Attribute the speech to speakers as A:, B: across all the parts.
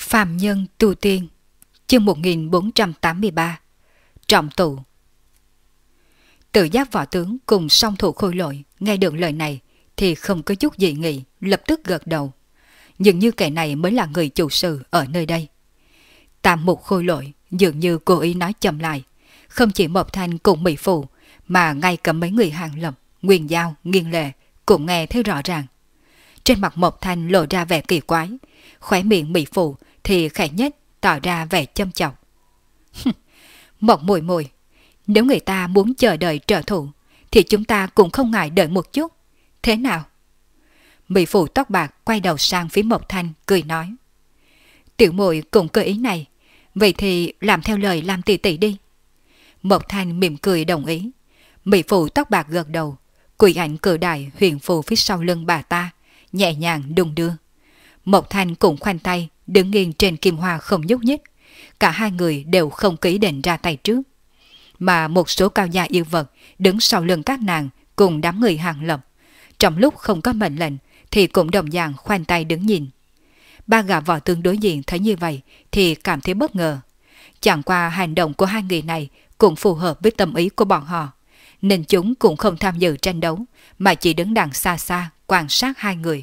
A: Phàm nhân tu tiên, chương 1483, trọng tụ. Tự giác võ tướng cùng song thủ Khôi Lỗi nghe được lời này thì không có chút gì nghĩ, lập tức gật đầu. Dường như kẻ này mới là người chủ sự ở nơi đây. Tam mục Khôi Lỗi dường như cố ý nói chậm lại, không chỉ Mộc Thanh cùng Mỹ Phụ mà ngay cả mấy người Hàng Lập, Nguyên Giao, Nghiên Lệ cũng nghe thấy rõ ràng. Trên mặt Mộc Thanh lộ ra vẻ kỳ quái, khóe miệng Mỹ Phụ thì khẽ nhất tỏ ra vẻ châm chọc. Mộc Muội Muội, nếu người ta muốn chờ đợi trợ thủ thì chúng ta cũng không ngại đợi một chút. Thế nào? Mỹ Phụ tóc bạc quay đầu sang phía Mộc Thanh cười nói. Tiểu muội cũng cơ ý này, vậy thì làm theo lời Lam tỷ tỷ đi. Mộc Thanh mỉm cười đồng ý. Mỹ Phụ tóc bạc gật đầu, quỷ ảnh cử đại huyền phù phía sau lưng bà ta, nhẹ nhàng đung đưa. Mộc Thanh cũng khoanh tay, đứng nghiêng trên kim hoa không nhúc nhích. Cả hai người đều không ký định ra tay trước. Mà một số cao gia yêu vật đứng sau lưng các nàng cùng đám người Hàng Lập. Trong lúc không có mệnh lệnh thì cũng đồng dạng khoanh tay đứng nhìn. Ba gã võ tướng đối diện thấy như vậy thì cảm thấy bất ngờ. Chẳng qua hành động của hai người này cũng phù hợp với tâm ý của bọn họ, nên chúng cũng không tham dự tranh đấu mà chỉ đứng đằng xa xa quan sát hai người.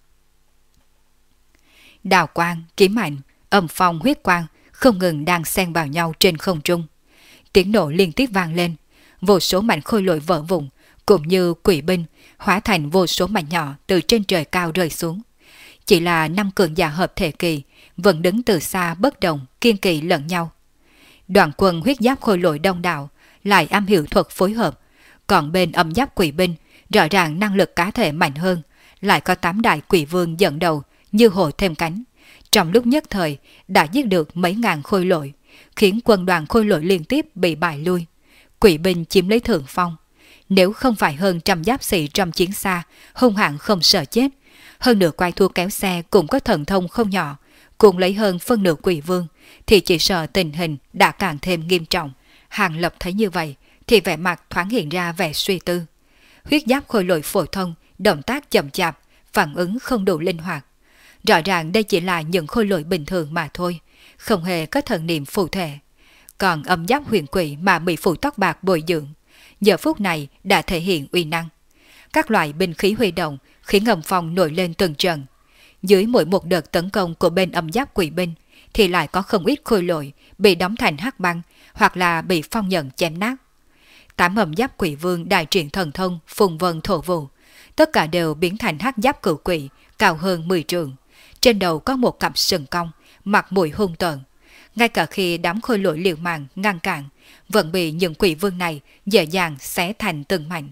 A: Đào quang, kiếm ảnh, âm phong huyết quang không ngừng đang xen vào nhau trên không trung. Tiếng nổ liên tiếp vang lên, vô số mảnh khôi lỗi vỡ vụn cũng như quỷ binh hóa thành vô số mảnh nhỏ từ trên trời cao rơi xuống. Chỉ là 5 cường giả hợp thể kỳ vẫn đứng từ xa bất động, kiên kỳ lẫn nhau. Đoàn quân huyết giáp khôi lỗi đông đảo lại am hiểu thuật phối hợp, còn bên âm giáp quỷ binh rõ ràng năng lực cá thể mạnh hơn, lại có 8 đại quỷ vương dẫn đầu như hổ thêm cánh. Trong lúc nhất thời đã giết được mấy ngàn khôi lỗi, khiến quân đoàn khôi lỗi liên tiếp bị bại lui. Quỷ binh chiếm lấy thượng phong. Nếu không phải hơn trăm giáp sĩ trong chiến xa hung hãn không sợ chết, hơn nửa quái thú kéo xe cũng có thần thông không nhỏ, cùng lấy hơn phân nửa quỷ vương, thì chỉ sợ tình hình đã càng thêm nghiêm trọng. Hàng Lập thấy như vậy thì vẻ mặt thoáng hiện ra vẻ suy tư. Huyết giáp khôi lỗi phổ thông, động tác chậm chạp, phản ứng không đủ linh hoạt. Rõ ràng đây chỉ là những khôi lỗi bình thường mà thôi, không hề có thần niệm phù thể. Còn âm giáp huyền quỷ mà bị phụ tóc bạc bồi dưỡng, giờ phút này đã thể hiện uy năng. Các loại binh khí huy động khiến âm phong nổi lên từng trận. Dưới mỗi một đợt tấn công của bên âm giáp quỷ binh thì lại có không ít khôi lỗi bị đóng thành hắc băng hoặc là bị phong nhận chém nát. 8 âm giáp quỷ vương đại triển thần thông phùng vân thổ vụ, tất cả đều biến thành hắc giáp cửu quỷ cao hơn 10 trượng. Trên đầu có một cặp sừng cong, mặt mũi hung tợn. Ngay cả khi đám khôi lỗi liều mạng ngăn cản, vẫn bị những quỷ vương này dễ dàng xé thành từng mảnh.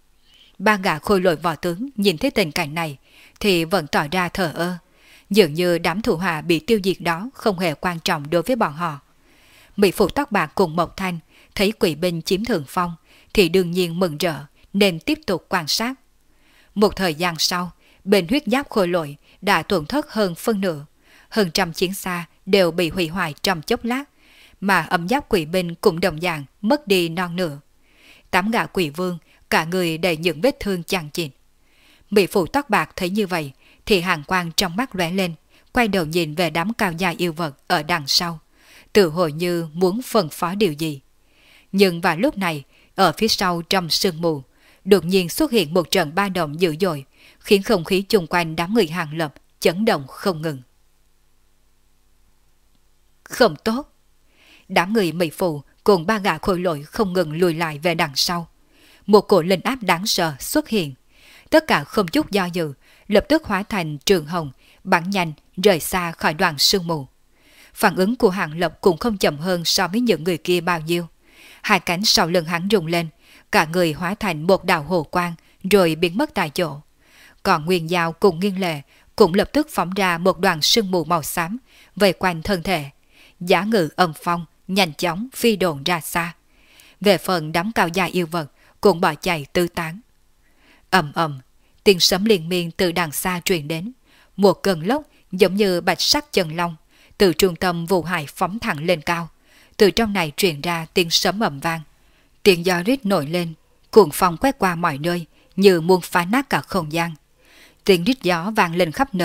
A: Ba gã khôi lỗi võ tướng nhìn thấy tình cảnh này thì vẫn tỏ ra thờ ơ, dường như đám thủ hạ bị tiêu diệt đó không hề quan trọng đối với bọn họ. Mỹ Phụ tóc bạc cùng Mộc Thanh thấy quỷ binh chiếm thượng phong thì đương nhiên mừng rỡ nên tiếp tục quan sát. Một thời gian sau, bên huyết giáp khôi lỗi đã tổn thất hơn phân nửa, hơn trăm chiến xa đều bị hủy hoại trong chốc lát, mà âm giáp quỷ binh cũng đồng dạng mất đi non nửa. 8 gã quỷ vương cả người đầy những vết thương chằng chịt. Mỹ Phụ tóc bạc thấy như vậy thì hàn quang trong mắt lóe lên, quay đầu nhìn về đám cao gia yêu vật ở đằng sau, tự hồ như muốn phân phó điều gì. Nhưng vào lúc này, ở phía sau trong sương mù, đột nhiên xuất hiện một trận ba động dữ dội, khiến không khí chung quanh đám người Hàng Lập chấn động không ngừng. Không tốt! Đám người Mỹ Phụ cùng ba gã khôi lỗi không ngừng lùi lại về đằng sau. Một cổ linh áp đáng sợ xuất hiện. Tất cả không chút do dự, lập tức hóa thành trường hồng, bắn nhanh rời xa khỏi đoàn sương mù. Phản ứng của Hàng Lập cũng không chậm hơn so với những người kia bao nhiêu. Hai cánh sau lưng hắn rung lên, cả người hóa thành một đạo hồ quang rồi biến mất tại chỗ. Còn Nguyên Giao cùng Nghiên Lệ cũng lập tức phóng ra một đoàn sương mù màu xám vây quanh thân thể. Giá ngự âm phong nhanh chóng phi đồn ra xa. Về phần đám cao gia yêu vật cũng bỏ chạy tứ tán. Ầm ầm, tiếng sấm liên miên từ đằng xa truyền đến. Một cơn lốc giống như bạch sắc chân long từ trung tâm vụ hải phóng thẳng lên cao. Từ trong này truyền ra tiếng sấm ầm vang. Tiếng gió rít nổi lên, cuồng phong quét qua mọi nơi như muốn phá nát cả không gian. Tiếng rít gió vang lên khắp nơi,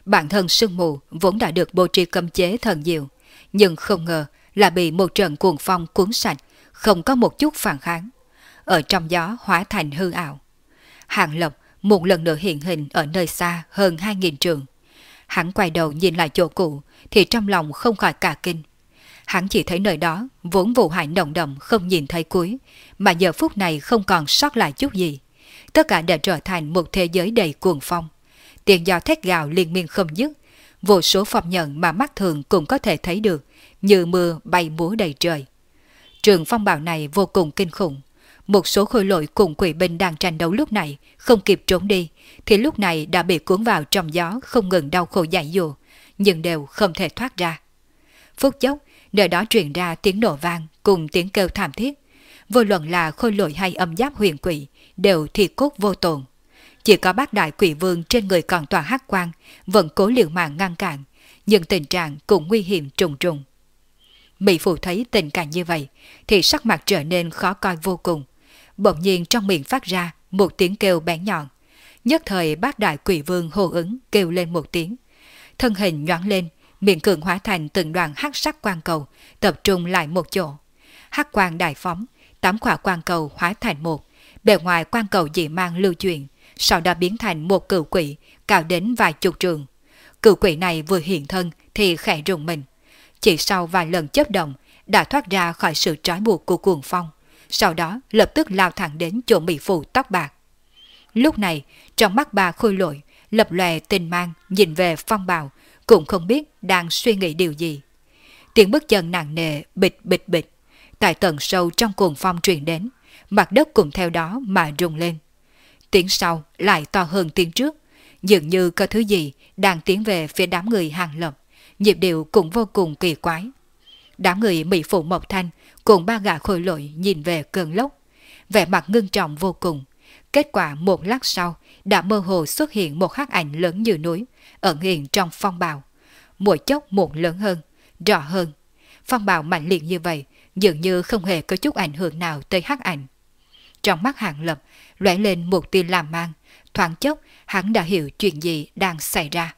A: Bản thân sương mù vốn đã được bố trí cấm chế thần diệu, nhưng không ngờ là bị một trận cuồng phong cuốn sạch, không có một chút phản kháng. Ở trong gió hóa thành hư ảo. Hàng Lập một lần nữa hiện hình ở nơi xa hơn 2.000 trượng. Hắn quay đầu nhìn lại chỗ cũ thì trong lòng không khỏi cả kinh. Hắn chỉ thấy nơi đó vốn vụ hải nồng đậm không nhìn thấy cuối, mà giờ phút này không còn sót lại chút gì. Tất cả đã trở thành một thế giới đầy cuồng phong. Tiếng gió thét gào liên miên không dứt, vô số phong nhận mà mắt thường cũng có thể thấy được, như mưa bay múa đầy trời. Trường phong bạo này vô cùng kinh khủng. Một số khôi lỗi cùng quỷ binh đang tranh đấu lúc này không kịp trốn đi, thì lúc này đã bị cuốn vào trong gió không ngừng đau khổ dại dùa, nhưng đều không thể thoát ra. Phút chốc, nơi đó truyền ra tiếng nổ vang cùng tiếng kêu thảm thiết. Vô luận là khôi lỗi hay âm giáp huyền quỷ đều thì cốt vô tổn. Chỉ có bác đại quỷ vương trên người còn toàn hắc quang vẫn cố liều mạng ngăn cản, nhưng tình trạng cũng nguy hiểm trùng trùng. Mỹ Phụ thấy tình cảnh như vậy thì sắc mặt trở nên khó coi vô cùng. Bỗng nhiên trong miệng phát ra một tiếng kêu bén nhọn. Nhất thời bác đại quỷ vương hô ứng kêu lên một tiếng. Thân hình nhoáng lên, miệng cường hóa thành từng đoàn hắc sắc quang cầu, tập trung lại một chỗ. Hắc quang đại phóng, 8 quả quang cầu hóa thành một, bề ngoài quang cầu dị mang lưu chuyển, sau đó biến thành một cửu quỷ cao đến vài chục trượng. Cửu quỷ này vừa hiện thân thì khẽ rùng mình. Chỉ sau vài lần chớp động đã thoát ra khỏi sự trói buộc của cuồng phong, sau đó lập tức lao thẳng đến chỗ Mỹ Phụ tóc bạc. Lúc này trong mắt bà khôi lỗi lập lòe tinh mang nhìn về phong bào, cũng không biết đang suy nghĩ điều gì. Tiếng bước chân nặng nề bịch bịch bịch tại tận sâu trong cuồng phong truyền đến, mặt đất cũng theo đó mà rung lên. Tiếng sau lại to hơn tiếng trước, dường như có thứ gì đang tiến về phía đám người Hàng Lập, nhịp điệu cũng vô cùng kỳ quái. Đám người Mỹ Phụ Mộc Thanh cùng 3 gã khôi lỗi nhìn về cơn lốc, vẻ mặt ngưng trọng vô cùng. Kết quả một lát sau đã mơ hồ xuất hiện một hắc ảnh lớn như núi ẩn hiện trong phong bào, mỗi chốc một lớn hơn, rõ hơn. Phong bào mạnh liệt như vậy dường như không hề có chút ảnh hưởng nào tới hắc ảnh. Trong mắt Hàng Lập lóe lên một tia làm mang, thoáng chốc hắn đã hiểu chuyện gì đang xảy ra.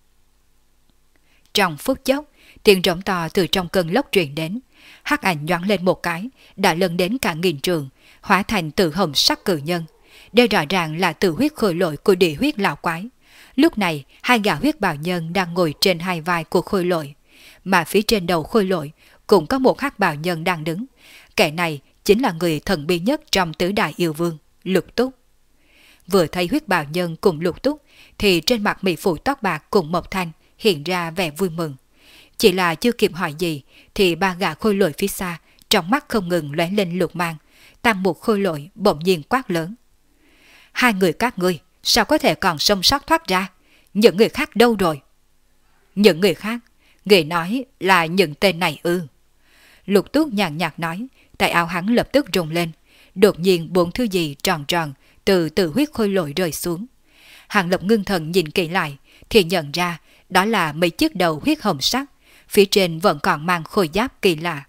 A: Trong phút chốc, tiếng rống to từ trong cơn lốc truyền đến, hắc ảnh nhoáng lên một cái, đã lân đến cả nghìn trường, hóa thành tử hồng sắc cử nhân. Đây rõ ràng là tử huyết khôi lỗi của địa huyết lão quái. Lúc này, 2 gã huyết bào nhân đang ngồi trên 2 vai của khôi lỗi, mà phía trên đầu khôi lỗi cũng có một hắc bào nhân đang đứng. Kẻ này chính là người thần bí nhất trong tứ đại yêu vương, Lục Túc. Vừa thấy huyết bào nhân cùng Lục Túc, thì trên mặt Mỹ Phụ tóc bạc cùng Mộc Thanh hiện ra vẻ vui mừng. Chỉ là chưa kịp hỏi gì thì 3 gã khôi lỗi phía xa trong mắt không ngừng lóe lên lục mang. Tam Mục khôi lỗi bỗng nhiên quát lớn: 2 người các ngươi sao có thể còn sống sót thoát ra? Những người khác đâu rồi? Những người khác? Người nói là những tên này ư? Lục Túc nhàn nhạt nói, tay áo hắn lập tức rung lên. Đột nhiên 4 thứ gì tròn tròn từ tử huyết khôi lỗi rơi xuống. Hàng Lập ngưng thần nhìn kỹ lại thì nhận ra đó là mấy chiếc đầu huyết hồng sắc, phía trên vẫn còn mang khôi giáp kỳ lạ.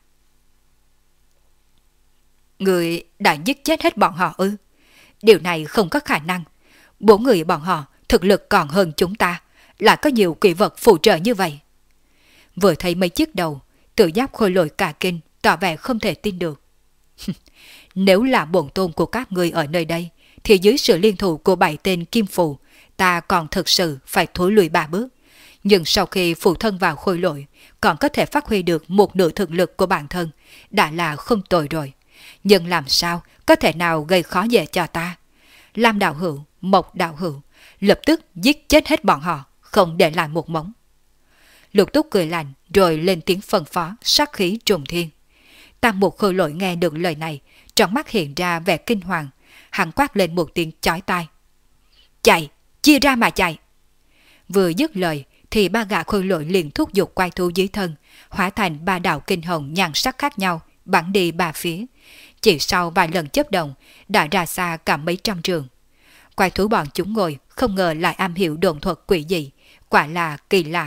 A: Người đã giết chết hết bọn họ ư? Điều này không có khả năng. 4 người bọn họ thực lực còn hơn chúng ta, lại có nhiều quỷ vật phụ trợ như vậy. Vừa thấy mấy chiếc đầu, Tự Giáp khôi lỗi cả kinh, tỏ vẻ không thể tin được. Nếu là bổn tôn của các ngươi ở nơi đây, thì dưới sự liên thủ của 7 tên kim phù, ta còn thực sự phải thối lùi 3 bước. Nhưng sau khi phụ thân vào khôi lỗi, còn có thể phát huy được một nửa thực lực của bản thân, đã là không tồi rồi. Nhưng làm sao có thể nào gây khó dễ cho ta? Lam đạo hữu, Mộc đạo hữu, lập tức giết chết hết bọn họ, không để lại một mống. Lục Túc cười lạnh rồi lên tiếng phân phó, sát khí trùng thiên. Tam Mục khôi lỗi nghe được lời này, trong mắt hiện ra vẻ kinh hoàng, hắn quát lên một tiếng chói tai: Chạy, chia ra mà chạy! Vừa dứt lời thì 3 gã khôi lỗi liền thúc giục quái thú dưới thân, hóa thành 3 đạo kinh hồng nhan sắc khác nhau, bắn đi 3 phía. Chỉ sau vài lần chớp động, đã ra xa cả mấy trăm trường. Quái thú bọn chúng ngồi không ngờ lại am hiểu độn thuật quỷ dị, quả là kỳ lạ.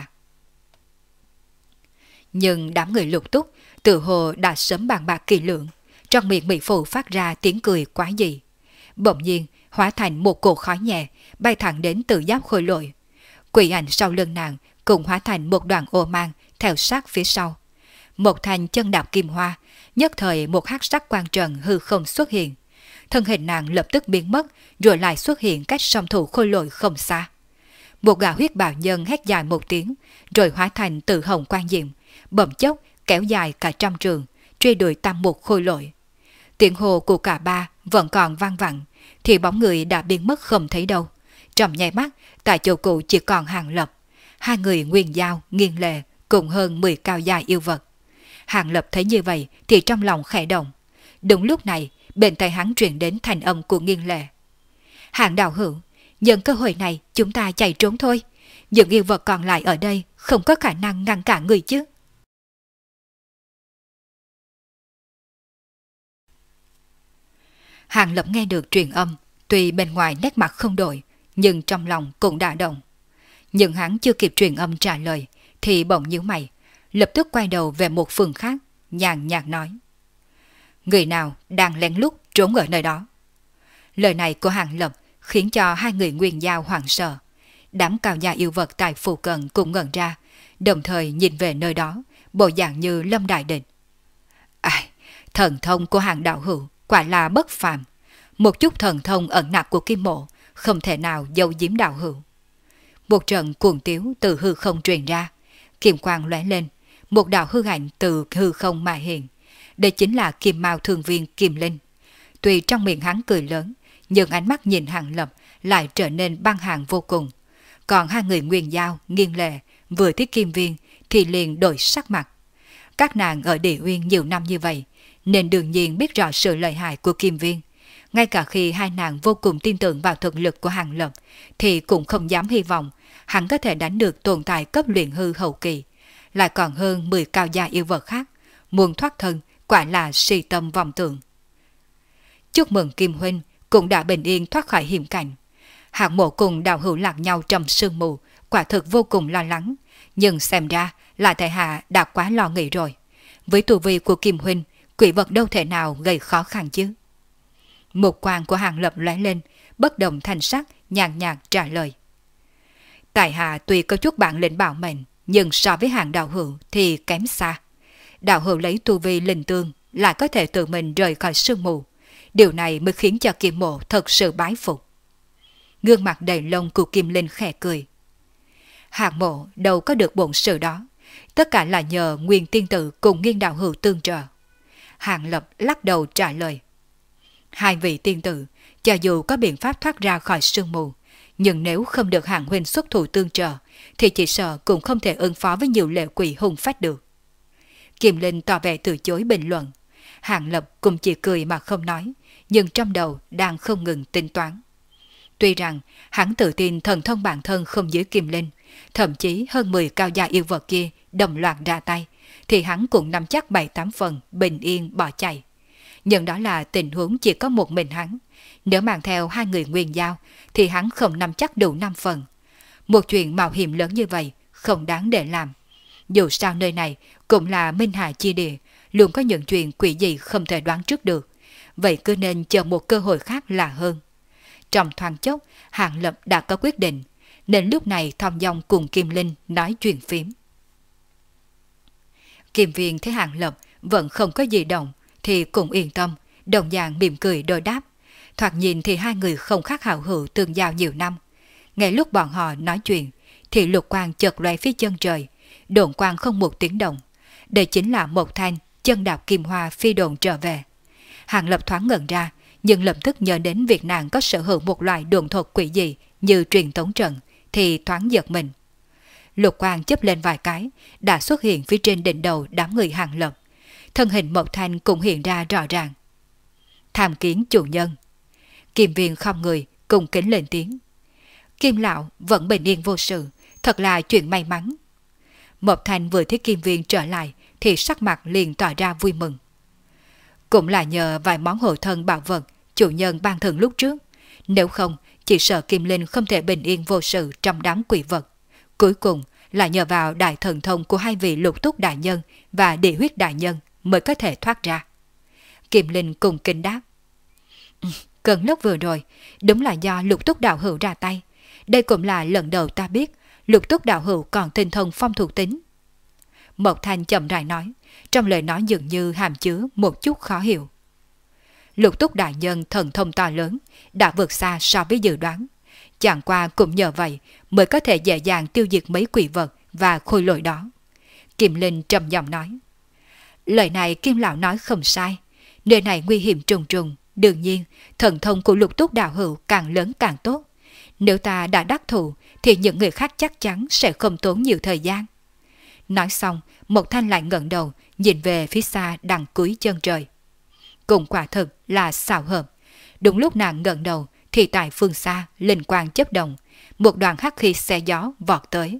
A: Nhưng đám người Lục Túc tự hồ đã sớm bàn bạc kỳ lượng, trong miệng Mỹ Phụ phát ra tiếng cười quái dị. Bỗng nhiên hóa thành một cột khói nhẹ bay thẳng đến Tự Giáp khôi lỗi. quỷ ảnh sau lưng nàng cũng hóa thành một đoàn ô mang theo sát phía sau. Một thành chân đạp kim hoa, nhất thời một hắc sắc quang trần hư không xuất hiện. Thân hình nàng lập tức biến mất, rồi lại xuất hiện cách song thủ khôi lỗi không xa. Một gã huyết bào nhân hét dài một tiếng, rồi hóa thành từ hồng quang diệm, bỗng chốc kéo dài cả trăm trường, truy đuổi tam mục khôi lỗi. Tiếng hô của cả ba vẫn còn vang vẳng, thì bóng người đã biến mất không thấy đâu. Trong nháy mắt, tại chỗ cũ chỉ còn Hàng Lập, hai người Nguyên Giao, Nghiên Lệ cùng hơn 10 cao dài yêu vật. Hàng Lập thấy như vậy thì trong lòng khẽ động. Đúng lúc này, bên tai hắn truyền đến thanh âm của Nghiên Lệ. Hàng đạo hữu, nhân cơ hội này chúng ta chạy trốn thôi. Những yêu vật còn lại ở đây không có khả năng ngăn cản người chứ. Hàng Lập nghe được truyền âm, tuy bên ngoài nét mặt không đổi, nhưng trong lòng cũng đã động. Nhưng hắn chưa kịp truyền âm trả lời, thì bỗng nhíu mày, lập tức quay đầu về một phương khác, nhàn nhạt nói. Người nào đang lén lút trốn ở nơi đó? Lời này của Hàng Lập khiến cho hai người Nguyên Giao hoảng sợ. Đám cao gia yêu vật tại phụ cận cũng ngẩn ra, đồng thời nhìn về nơi đó, bộ dạng như lâm đại địch. Thần thông của Hàng đạo hữu quả là bất phàm. Một chút thần thông ẩn nặc của Kim Mộ không thể nào giấu giếm đạo hữu. Một trận cuồng tiếu từ hư không truyền ra, kim quang lóe lên, một đạo hư ảnh từ hư không mà hiện. Đây chính là Kim Mao Thương Viên Kim Linh. Tuy trong miệng hắn cười lớn, nhưng ánh mắt nhìn Hàng Lập lại trở nên băng hàng vô cùng. Còn hai người Nguyên Giao, Nghiên Lệ vừa thấy Kim Viên thì liền đổi sắc mặt. Các nàng ở Địa Uyên nhiều năm như vậy, nên đương nhiên biết rõ sự lợi hại của Kim Viên. Ngay cả khi hai nàng vô cùng tin tưởng vào thực lực của Hàng Lập, thì cũng không dám hy vọng hắn có thể đánh được tồn tại cấp luyện hư hậu kỳ. Lại còn hơn 10 cao gia yêu vật khác, muốn thoát thân quả là si tâm vọng tưởng. Chúc mừng Kim huynh cũng đã bình yên thoát khỏi hiểm cảnh. Hạng Mộ cùng Đạo hữu lạc nhau trong sương mù, quả thực vô cùng lo lắng, nhưng xem ra là tại hạ đã quá lo nghĩ rồi. Với tu vi của Kim huynh, quỷ vật đâu thể nào gây khó khăn chứ? Một quang của Hàng Lập lóe lên, bất động thanh sắc, nhàn nhạt trả lời. Tại hạ tuy có chút bản lĩnh bảo mệnh, nhưng so với Hàng đạo hữu thì kém xa. Đạo hữu lấy tu vi linh tương, lại có thể tự mình rời khỏi sương mù. Điều này mới khiến cho Kim Mộ thật sự bái phục. Gương mặt đầy lông của Kim Linh khẽ cười. Hàng Mộ đâu có được bổn sự đó, tất cả là nhờ Nguyên tiên tử cùng Nghiên đạo hữu tương trợ. Hàng Lập lắc đầu trả lời. Hai vị tiên tử, cho dù có biện pháp thoát ra khỏi sương mù, nhưng nếu không được Hàng huynh xuất thủ tương trợ, thì chỉ sợ cũng không thể ứng phó với nhiều lệ quỷ hung phách được. Kim Linh tỏ vẻ từ chối bình luận. Hàng Lập cũng chỉ cười mà không nói, nhưng trong đầu đang không ngừng tính toán. Tuy rằng hắn tự tin thần thông bản thân không dưới Kim Linh, thậm chí hơn 10 cao gia yêu vật kia đồng loạt ra tay, thì hắn cũng nắm chắc 7-8 phần bình yên bỏ chạy. Nhưng đó là tình huống chỉ có một mình hắn. Nếu mang theo hai người Nguyên Giao thì hắn không nắm chắc đủ 5 phần. Một chuyện mạo hiểm lớn như vậy không đáng để làm. Dù sao nơi này cũng là minh hà chi địa, luôn có những chuyện quỷ dị không thể đoán trước được. Vậy cứ nên chờ một cơ hội khác là hơn. Trong thoáng chốc, Hàng Lập đã có quyết định, nên lúc này thong dong cùng Kim Linh nói chuyện phím. Kim Viên thấy Hàng Lập vẫn không có gì động thì cũng yên tâm, đồng dạng mỉm cười đối đáp. Thoạt nhìn thì hai người không khác hảo hữu tương giao nhiều năm. Ngay lúc bọn họ nói chuyện thì lục quang chợt lóe phía chân trời, độn quang không một tiếng động. Đây chính là một thanh chân đạp kim hoa phi độn trở về. Hàng Lập thoáng ngẩn ra, nhưng lập tức nhớ đến việc nàng có sở hữu một loại độn thuật quỷ dị như truyền tống trận, thì thoáng giật mình. Lục quang chớp lên vài cái, đã xuất hiện phía trên đỉnh đầu đám người Hàng Lập. Thân hình Mộc Thanh cũng hiện ra rõ ràng. Tham kiến chủ nhân. Kim Viên không người, cùng kính lên tiếng. Kim lão vẫn bình yên vô sự, thật là chuyện may mắn. Mộc Thanh vừa thấy Kim Viên trở lại thì sắc mặt liền tỏ ra vui mừng. Cũng là nhờ vài món hộ thân bảo vật chủ nhân ban thưởng lúc trước, nếu không chỉ sợ Kim Linh không thể bình yên vô sự trong đám quỷ vật. Cuối cùng là nhờ vào đại thần thông của hai vị Lục Túc đại nhân và Địa Huyết đại nhân mới có thể thoát ra. Kim Linh cùng kinh đáp. Cơn lốc vừa rồi đúng là do Lục Túc đạo hữu ra tay. Đây cũng là lần đầu ta biết Lục Túc đạo hữu còn tinh thông phong thuộc tính. Mộc Thanh chậm rãi nói, trong lời nói dường như hàm chứa một chút khó hiểu. Lục Túc đại nhân thần thông to lớn, đã vượt xa so với dự đoán. Chẳng qua cũng nhờ vậy mới có thể dễ dàng tiêu diệt mấy quỷ vật và khôi lỗi đó. Kim Linh trầm giọng nói. Lời này Kim Lão nói không sai. Nơi này nguy hiểm trùng trùng. Đương nhiên, thần thông của Lục Túc đạo hữu càng lớn càng tốt. Nếu ta đã đắc thủ thì những người khác chắc chắn sẽ không tốn nhiều thời gian. Nói xong, Mộc Thanh lại ngẩng đầu nhìn về phía xa đằng cuối chân trời. Cùng quả thực là xảo hợp. Đúng lúc nàng ngẩng đầu thì tại phương xa linh quang chớp động, một đoàn hắc khí xé gió vọt tới.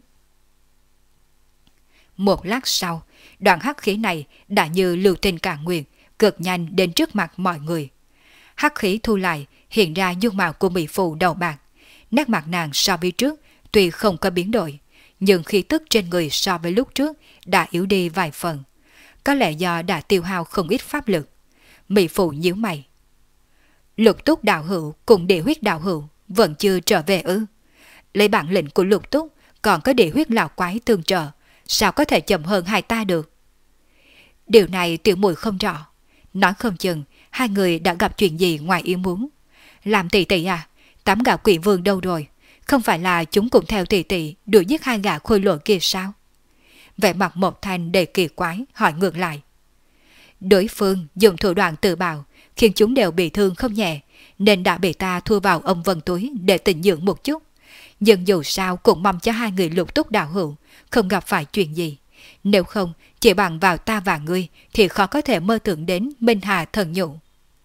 A: Một lát sau, đoàn hắc khí này đã như lưu tinh cả nguyệt, cực nhanh đến trước mặt mọi người. Hắc khí thu lại, hiện ra dung mạo của mỹ phụ đầu bạc. Nét mặt nàng so với trước tuy không có biến đổi, nhưng khí tức trên người so với lúc trước đã yếu đi vài phần. Có lẽ do đã tiêu hao không ít pháp lực. Mỹ phụ nhíu mày. Lục Túc đạo hữu cùng địa huyết đạo hữu vẫn chưa trở về ư? Lấy bản lĩnh của Lục Túc còn có địa huyết lão quái tương trợ, sao có thể chậm hơn hai ta được? Điều này tiểu muội không rõ. Nói không chừng hai người đã gặp chuyện gì ngoài ý muốn. Làm tỷ tỷ à, 8 gã quỷ vương đâu rồi? Không phải là chúng cũng theo tỷ tỷ đuổi giết 2 gã khôi lỗi kia sao? Vẻ mặt Mộc Thanh đầy kỳ quái hỏi ngược lại. Đối phương dùng thủ đoạn tự bào khiến chúng đều bị thương không nhẹ, nên đã bị ta thua vào âm vân túi để tịnh dưỡng một chút. Nhưng dù sao cũng mong cho hai người Lục Túc đạo hữu không gặp phải chuyện gì. Nếu không, chỉ bằng vào ta và ngươi thì khó có thể mơ tưởng đến Minh Hà thần nhũ.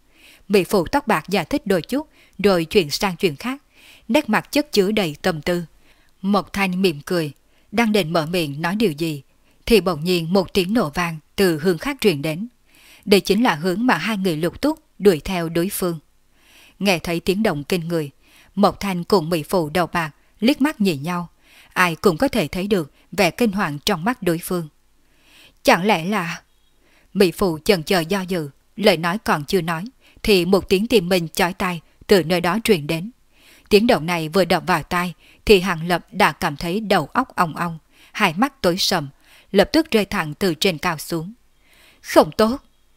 A: Mỹ phụ tóc bạc giải thích đôi chút, rồi chuyển sang chuyện khác, nét mặt chất chứa đầy tâm tư. Mộc Thanh mỉm cười, đang định mở miệng nói điều gì, thì bỗng nhiên một tiếng nổ vang từ hướng khác truyền đến. Đây chính là hướng mà hai người Lục Túc đuổi theo đối phương. Nghe thấy tiếng động kinh người, Mộc Thanh cùng mỹ phụ đầu bạc liếc mắt nhìn nhau, ai cũng có thể thấy được vẻ kinh hoàng trong mắt đối phương. Chẳng lẽ là... Mỹ phụ chần chờ do dự, lời nói còn chưa nói, thì một tiếng tìm mình chói tai từ nơi đó truyền đến. Tiếng động này vừa đập vào tai, thì Hàng Lập đã cảm thấy đầu óc ong ong, hai mắt tối sầm, lập tức rơi thẳng từ trên cao xuống. Không tốt!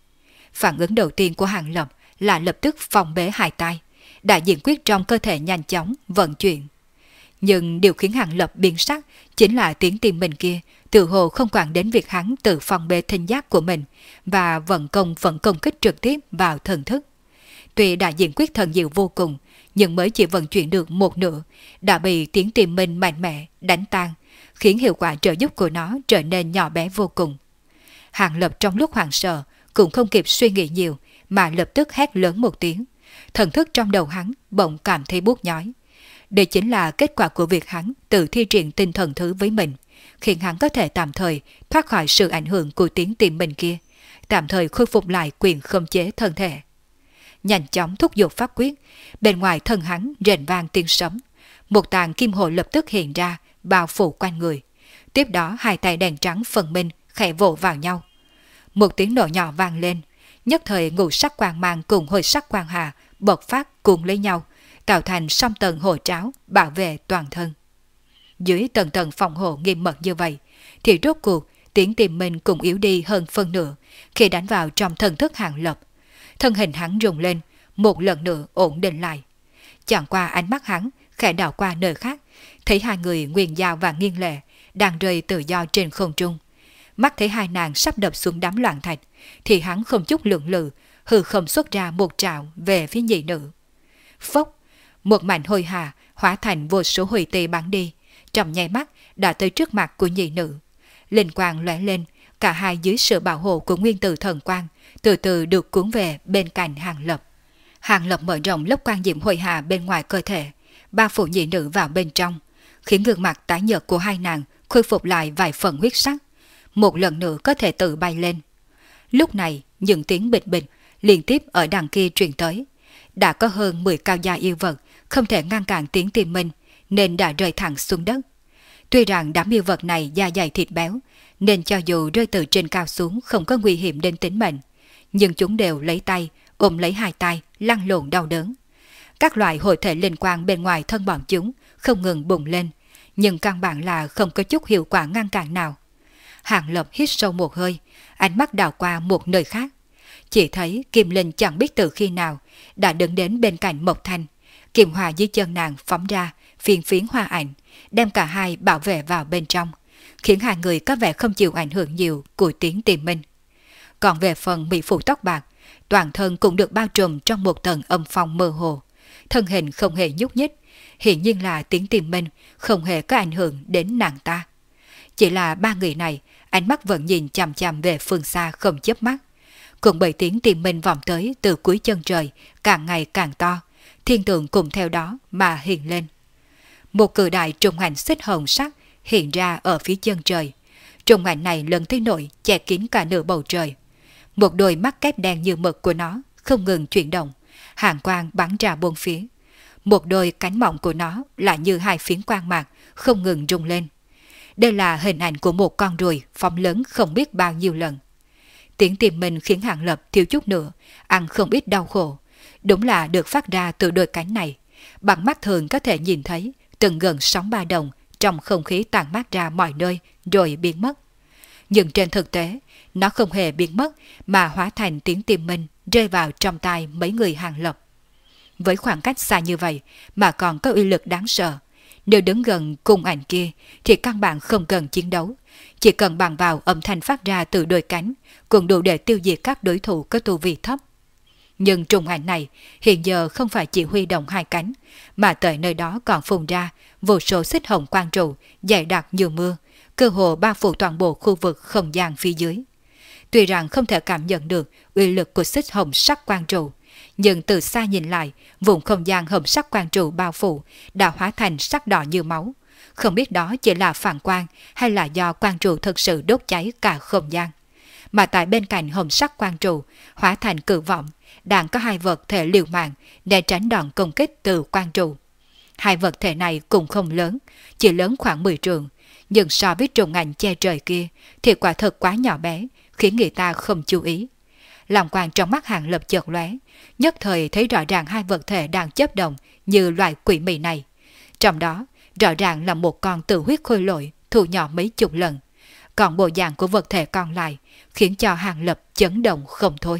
A: Phản ứng đầu tiên của Hàng Lập là lập tức phòng bế hai tay, đại diện quyết trong cơ thể nhanh chóng vận chuyển. Nhưng điều khiến Hàng Lập biến sắc chính là tiếng tim mình kia tự hồ không quản đến việc hắn tự phòng bế thính giác của mình và vận công kích trực tiếp vào thần thức. Tuy đại diện quyết thần diệu vô cùng, nhưng mới chỉ vận chuyển được một nửa đã bị tiếng tim mình mạnh mẽ đánh tan, khiến hiệu quả trợ giúp của nó trở nên nhỏ bé vô cùng. Hàng Lập trong lúc hoảng sợ cũng không kịp suy nghĩ nhiều mà lập tức hét lớn một tiếng. Thần thức trong đầu hắn bỗng cảm thấy buốt nhói. Đây chính là kết quả của việc hắn tự thi triển tinh thần thứ với mình, khiến hắn có thể tạm thời thoát khỏi sự ảnh hưởng của tiếng tim mình kia, tạm thời khôi phục lại quyền khống chế thân thể. Nhanh chóng thúc giục pháp quyết, bên ngoài thân hắn rền vang tiếng sấm, một tàn kim hồ lập tức hiện ra bao phủ quanh người. Tiếp đó hai tay đèn trắng phần minh khẽ vỗ vào nhau. Một tiếng nổ nhỏ vang lên, nhất thời ngũ sắc quang mang cùng hồi sắc quang hà bộc phát cùng lấy nhau, tạo thành song tầng hộ tráo bảo vệ toàn thân. Dưới tầng tầng phòng hộ nghiêm mật như vậy, thì rốt cuộc tiếng tim mình cũng yếu đi hơn phân nửa khi đánh vào trong thần thức Hàng Lập. Thân hình hắn rung lên, một lần nữa ổn định lại. Chẳng qua ánh mắt hắn khẽ đảo qua nơi khác, thấy hai người Nguyên Giao và Nghiên Lệ đang rơi tự do trên không trung. Mắt thấy hai nàng sắp đập xuống đám loạn thạch, thì hắn không chút lượng lự, hư không xuất ra một trảo về phía nhị nữ. Phốc, một mảnh hôi hà hóa thành vô số hủy tì bắn đi, trong nháy mắt đã tới trước mặt của nhị nữ. Linh quang lóe lên, cả hai dưới sự bảo hộ của nguyên tử thần quang từ từ được cuốn về bên cạnh Hàng Lập. Hàng Lập mở rộng lớp quang diệm hôi hà bên ngoài cơ thể, bao phủ nhị nữ vào bên trong, khiến gương mặt tái nhợt của hai nàng khôi phục lại vài phần huyết sắc, một lần nữa có thể tự bay lên. Lúc này, những tiếng bịch bịch liên tiếp ở đằng kia truyền tới. Đã có hơn 10 cao gia yêu vật không thể ngăn cản tiếng tim mình, nên đã rơi thẳng xuống đất. Tuy rằng đám yêu vật này da dày thịt béo, nên cho dù rơi từ trên cao xuống không có nguy hiểm đến tính mệnh, nhưng chúng đều lấy tay ôm lấy hai tay lăn lộn đau đớn. Các loại hội thể linh quang bên ngoài thân bọn chúng không ngừng bùng lên, nhưng căn bản là không có chút hiệu quả ngăn cản nào. Hàng Lập hít sâu một hơi, ánh mắt đảo qua một nơi khác. Chỉ thấy Kim Linh chẳng biết từ khi nào đã đứng đến bên cạnh Mộc Thanh, kiềm hòa dưới chân nàng phóng ra phiến phiến hoa ảnh, đem cả hai bảo vệ vào bên trong, khiến hai người có vẻ không chịu ảnh hưởng nhiều của tiếng tìm minh. Còn về phần mỹ phụ tóc bạc, toàn thân cũng được bao trùm trong một tầng âm phong mơ hồ, thân hình không hề nhúc nhích, hiển nhiên là tiếng tìm minh không hề có ảnh hưởng đến nàng ta. Chỉ là ba người này, ánh mắt vẫn nhìn chằm chằm về phương xa không chớp mắt. Cùng bởi tiếng tìm minh vọng tới từ cuối chân trời càng ngày càng to, thiên tượng cùng theo đó mà hiện lên. Một cự đại trùng ảnh xích hồng sắc hiện ra ở phía chân trời. Trùng ảnh này lần tới nỗi che kín cả nửa bầu trời. Một đôi mắt kép đen như mực của nó không ngừng chuyển động, hàn quang bắn ra bốn phía. Một đôi cánh mỏng của nó lại như hai phiến quang mạc không ngừng rung lên. Đây là hình ảnh của một con ruồi phóng lớn không biết bao nhiêu lần. Tiếng tìm mình khiến Hàng Lập thiếu chút nữa ăn không ít đau khổ. Đúng là được phát ra từ đôi cánh này. Bằng mắt thường có thể nhìn thấy từng gần sóng ba đồng trong không khí tàn mát ra mọi nơi rồi biến mất. Nhưng trên thực tế, nó không hề biến mất mà hóa thành tiếng tìm minh rơi vào trong tai mấy người Hàng Lập. Với khoảng cách xa như vậy mà còn có uy lực đáng sợ. Nếu đứng gần cung ảnh kia thì căn bản không cần chiến đấu, chỉ cần bằng vào âm thanh phát ra từ đôi cánh cũng đủ để tiêu diệt các đối thủ có tu vi thấp. Nhưng trùng ảnh này hiện giờ không phải chỉ huy động hai cánh, mà tại nơi đó còn phun ra vô số xích hồng quang trụ dày đặc như mưa, cơ hồ bao phủ toàn bộ khu vực không gian phía dưới. Tuy rằng không thể cảm nhận được uy lực của xích hồng sắc quang trụ, nhưng từ xa nhìn lại, vùng không gian hồng sắc quang trụ bao phủ đã hóa thành sắc đỏ như máu. Không biết đó chỉ là phản quang hay là do quang trụ thực sự đốt cháy cả không gian. Mà tại bên cạnh hồng sắc quang trụ hóa thành cự vọng, đang có hai vật thể liều mạng để tránh đòn công kích từ quang trụ. Hai vật thể này cũng không lớn, chỉ lớn khoảng 10 trượng, nhưng so với trùng ảnh che trời kia thì quả thật quá nhỏ bé, khiến người ta không chú ý. Lòng quang trong mắt Hàng Lập chợt lóe, nhất thời thấy rõ ràng hai vật thể đang chớp động như loài quỷ mị này. Trong đó, rõ ràng là một con tử huyết khôi lỗi thu nhỏ mấy chục lần, còn bộ dạng của vật thể còn lại khiến cho Hàng Lập chấn động không thôi.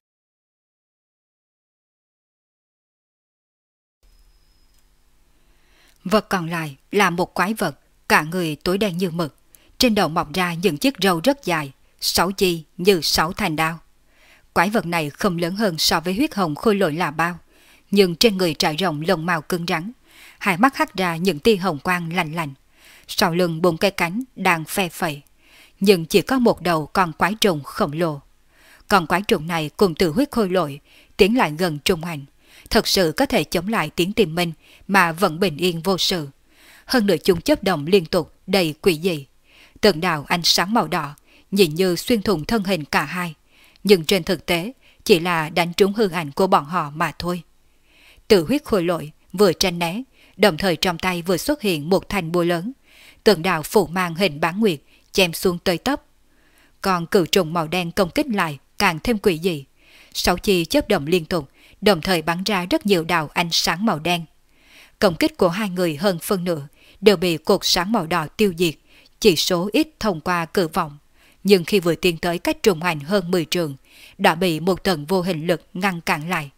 A: Vật còn lại là một quái vật, cả người tối đen như mực, trên đầu mọc ra những chiếc râu rất dài, 6 chi như 6 thanh đao. Quái vật này không lớn hơn so với huyết hồng khôi lỗi là bao, nhưng trên người trải rộng lông màu cứng rắn, hai mắt hắt ra những tia hồng quang lạnh lạnh. Sau lưng 4 cái cánh đang phe phẩy, nhưng chỉ có một đầu con quái trùng khổng lồ. Con quái trùng này cùng từ huyết khôi lỗi tiến lại gần trùng ảnh, thật sự có thể chống lại tiếng tìm minh mà vẫn bình yên vô sự. Hơn nữa chúng chớp động liên tục đầy quỷ dị. Từng đạo ánh sáng màu đỏ nhìn như xuyên thủng thân hình cả hai, nhưng trên thực tế chỉ là đánh trúng hư ảnh của bọn họ mà thôi. Tử huyết khôi lỗi vừa tránh né, đồng thời trong tay vừa xuất hiện một thanh búa lớn, từng đạo phủ mang hình bán nguyệt chém xuống tới tấp. Còn cự trùng màu đen công kích lại càng thêm quỷ dị, 6 chi chớp động liên tục, đồng thời bắn ra rất nhiều đạo ánh sáng màu đen. Công kích của hai người hơn phân nửa đều bị cột sáng màu đỏ tiêu diệt, chỉ số ít thông qua cự vọng. Nhưng khi vừa tiến tới cách trùng ảnh hơn 10 trượng, đã bị một tầng vô hình lực ngăn cản lại.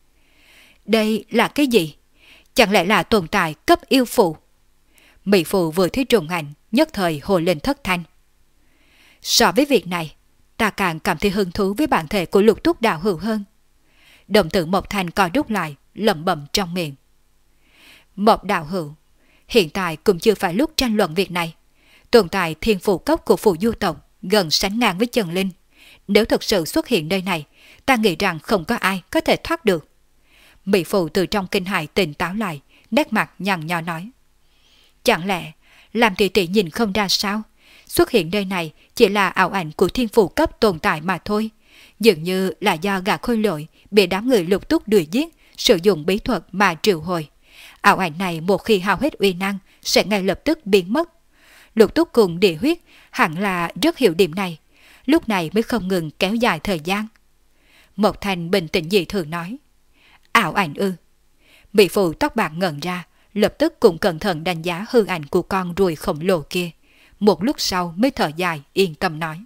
A: Đây là cái gì? Chẳng lẽ là tồn tại cấp yêu phụ? Mỹ phụ vừa thấy trùng ảnh, nhất thời hồ lên thất thanh. So với việc này, ta càng cảm thấy hứng thú với bản thể của Lục Túc đạo hữu hơn. Đồng tử Mộc Thanh co rút lại, lẩm bẩm trong miệng. Mộc đạo hữu, hiện tại cũng chưa phải lúc tranh luận việc này. Tồn tại thiên phụ cốc của phù du tộc gần sánh ngang với Trần Linh. Nếu thực sự xuất hiện nơi này, ta nghĩ rằng không có ai có thể thoát được. Mỹ phụ từ trong kinh hãi tỉnh táo lại, nét mặt nhăn nhó nói. Chẳng lẽ làm tỷ tỷ nhìn không ra sao? Xuất hiện nơi này chỉ là ảo ảnh của thiên phụ cấp tồn tại mà thôi. Dường như là do gã khôi lỗi bị đám người Lục Túc đuổi giết, sử dụng bí thuật mà triệu hồi. Ảo ảnh này một khi hao hết uy năng sẽ ngay lập tức biến mất. Lục Túc cùng địa huyết hẳn là rất hiểu điểm này, lúc này mới không ngừng kéo dài thời gian. Mộc Thanh bình tĩnh dị thường nói. Ảo ảnh ư? Mỹ phụ tóc bạc ngẩn ra, lập tức cũng cẩn thận đánh giá hư ảnh của con ruồi khổng lồ kia. Một lúc sau mới thở dài yên tâm nói.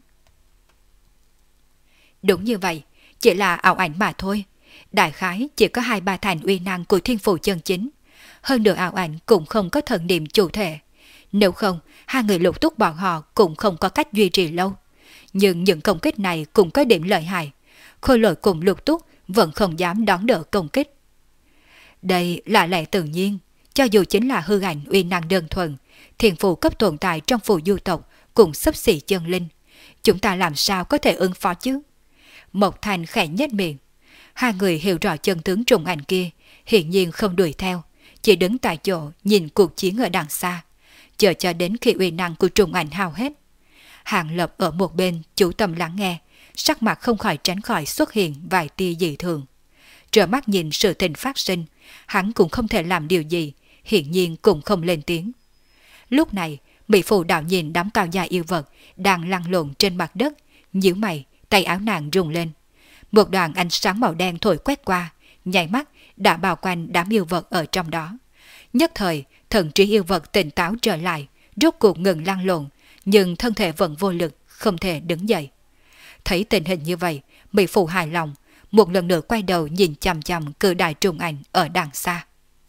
A: Đúng như vậy, chỉ là ảo ảnh mà thôi. Đại khái chỉ có 2-3 thành uy năng của thiên phù chân chính. Hơn nữa ảo ảnh cũng không có thần niệm chủ thể. Nếu không, hai người Lục Túc bọn họ cũng không có cách duy trì lâu. Nhưng những công kích này cũng có điểm lợi hại. Khôi Lỗi cùng Lục Túc vẫn không dám đón đỡ công kích. Đây là lẽ tự nhiên. Cho dù chính là hư ảnh uy năng đơn thuần, thiên phù cấp tồn tại trong phù du tộc cũng xấp xỉ chân linh. Chúng ta làm sao có thể ứng phó chứ? Mộc Thành khẽ nhếch miệng. Hai người hiểu rõ chân tướng trùng ảnh kia, hiển nhiên không đuổi theo, chỉ đứng tại chỗ nhìn cuộc chiến ở đằng xa, chờ cho đến khi uy năng của trùng ảnh hao hết. Hàng Lập ở một bên chú tâm lắng nghe, sắc mặt không khỏi tránh khỏi xuất hiện vài tia dị thường. Trở mắt nhìn sự tình phát sinh, hắn cũng không thể làm điều gì, hiển nhiên cũng không lên tiếng. Lúc này, Mỹ Phụ đạo nhìn đám cao gia yêu vật đang lăn lộn trên mặt đất, nhíu mày, tay áo nàng rung lên. Một đoàn ánh sáng màu đen thổi quét qua, nháy mắt đã bao quanh đám yêu vật ở trong đó. Nhất thời, thần trí yêu vật tỉnh táo trở lại, rốt cuộc ngừng lăn lộn, nhưng thân thể vẫn vô lực, không thể đứng dậy. Thấy tình hình như vậy, Mỹ Phụ hài lòng, một lần nữa quay đầu nhìn chằm chằm cự đại trùng ảnh ở đằng xa.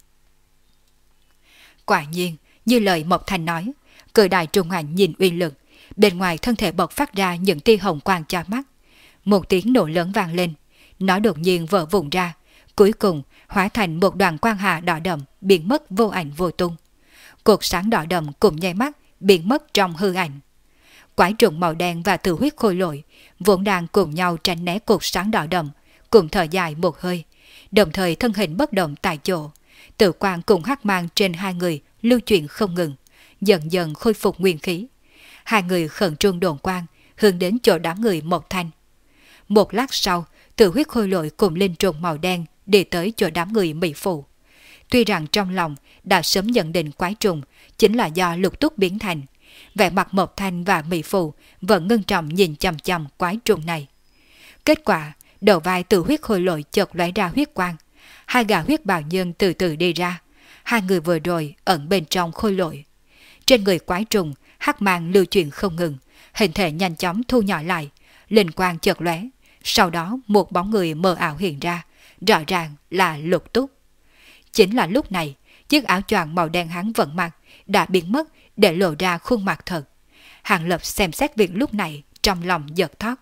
A: Quả nhiên, như lời Mộc Thành nói, cự đại trùng ảnh nhìn uy lực, bên ngoài thân thể bộc phát ra những tia hồng quang cho mắt. Một tiếng nổ lớn vang lên, nó đột nhiên vỡ vụn ra, cuối cùng hóa thành một đoàn quang hà đỏ đậm biến mất vô ảnh vô tung. Cột sáng đỏ đậm cùng nháy mắt biến mất trong hư ảnh. Quái trùng màu đen và tử huyết khôi lỗi vốn đang cùng nhau tránh né cột sáng đỏ đậm, cùng thở dài một hơi, đồng thời thân hình bất động tại chỗ. Tự quang cùng hắc mang trên hai người lưu chuyển không ngừng, dần dần khôi phục nguyên khí. Hai người khẩn trương đồn quang hướng đến chỗ đám người Mộc Thanh. Một lát sau, Tử huyết khôi lỗi cùng linh trùng màu đen đi tới chỗ đám người Mỹ Phụ. Tuy rằng trong lòng đã sớm nhận định quái trùng chính là do Lục Túc biến thành, vẻ mặt Mộc Thanh và Mỹ Phụ vẫn ngưng trọng nhìn chằm chằm quái trùng này. Kết quả, đầu vai Tử huyết khôi lỗi chợt lóe ra huyết quang, hai gã huyết bào nhân từ từ đi ra, hai người vừa rồi ẩn bên trong khôi lỗi. Trên người quái trùng, hắc mang lưu chuyển không ngừng, hình thể nhanh chóng thu nhỏ lại, linh quang chợt lóe, sau đó một bóng người mờ ảo hiện ra, rõ ràng là Lục Túc. Chính là lúc này, chiếc áo choàng màu đen hắn vẫn mặc đã biến mất để lộ ra khuôn mặt thật. Hàng Lập xem xét việc lúc này, trong lòng giật thót.